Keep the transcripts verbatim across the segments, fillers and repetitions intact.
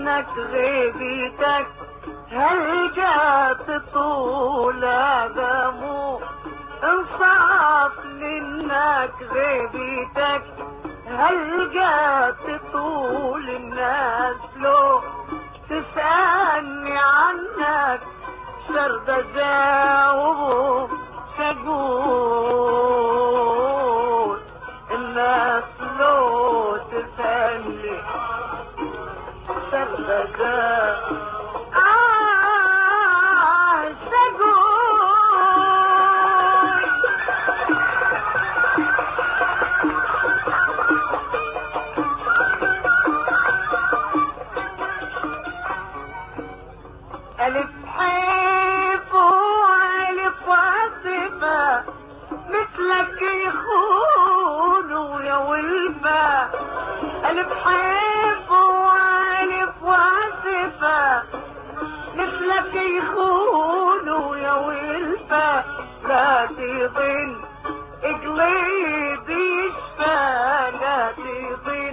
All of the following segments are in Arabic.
عنك غيبتك هل جات طول دمو انصاف منك غيبتك هل جات طول الناس لو تسألني عنك شرد جاوب شقول الناس لو تسألني شرد جاوب ألف حيف وألف وصفة مثلك يخون يا ولفة ألف حيف وألف وصفة مثلك يخون يا ولفة لا تظن قلبي يشفى لا تظن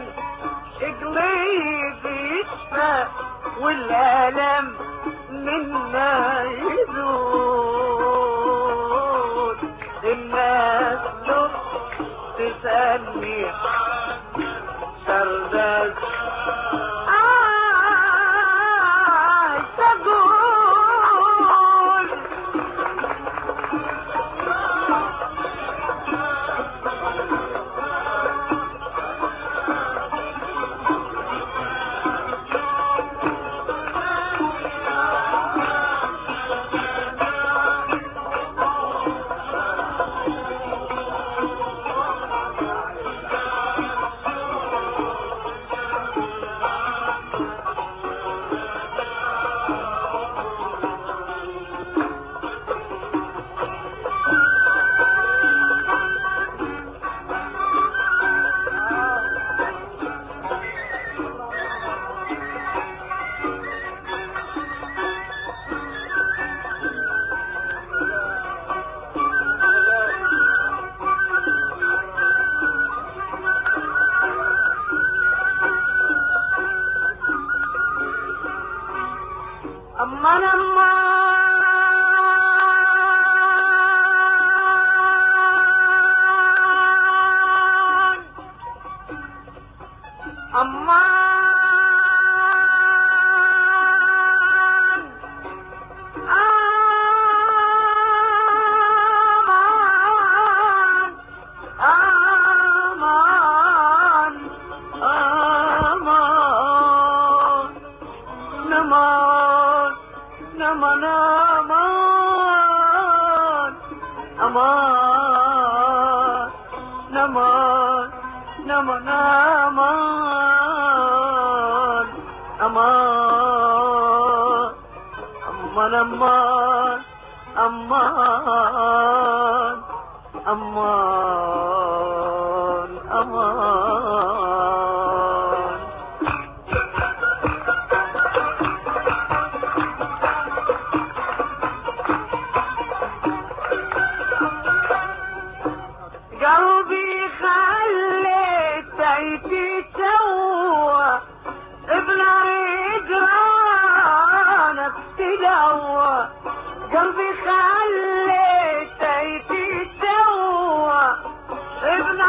قلبي يشفى والألم منا يزول الناس لو تسألني سردك آه تقول أمان أمان أمان أمان أمان نمان نمان أمان نمان نمان أمان أمان أمان أمان أمان أمان قلبي خليت عيتي سوى ابن رجرانك تلوى قلبي خليت عيتي سوى ابن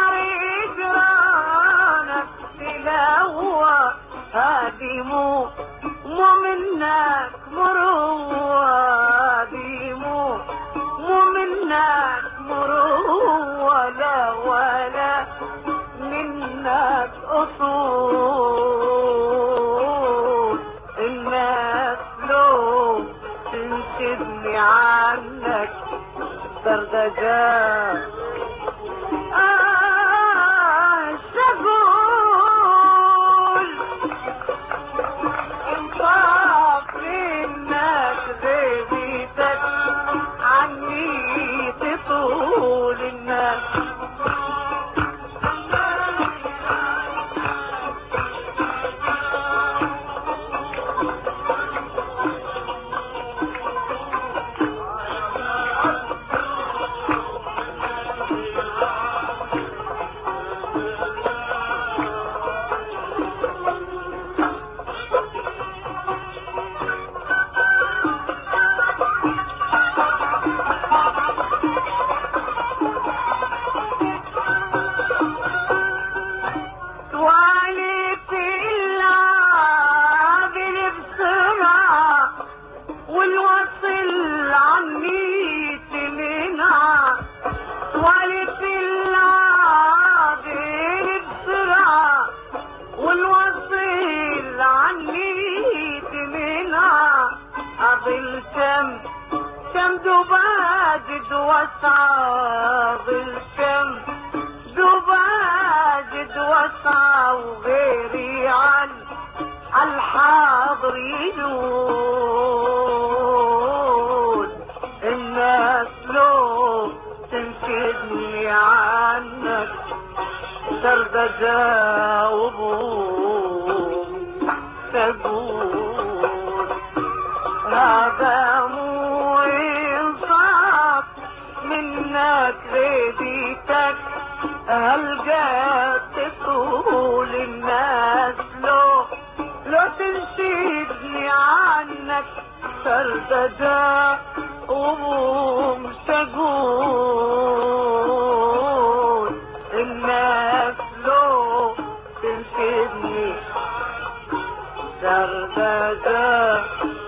رجرانك تلوى هادي مو مو منك مروى هادي مو مو منك مروى لا ولا منك أصول الناس لو تنشدني عنك سردجات آه شغول انصاف منك غيبتك عني تطول الناس دباجد واسعى بالكم، دباجد واسعى وغيري عن الحاضر يجود. الناس لو تنكدني عنك درب جاوبهم تقول هذا مو انصاف منك لبيتك. هلقى تقول الناس لو لو تنشدني عنك درب جاوبهم تقول الناس لو تنشدني درب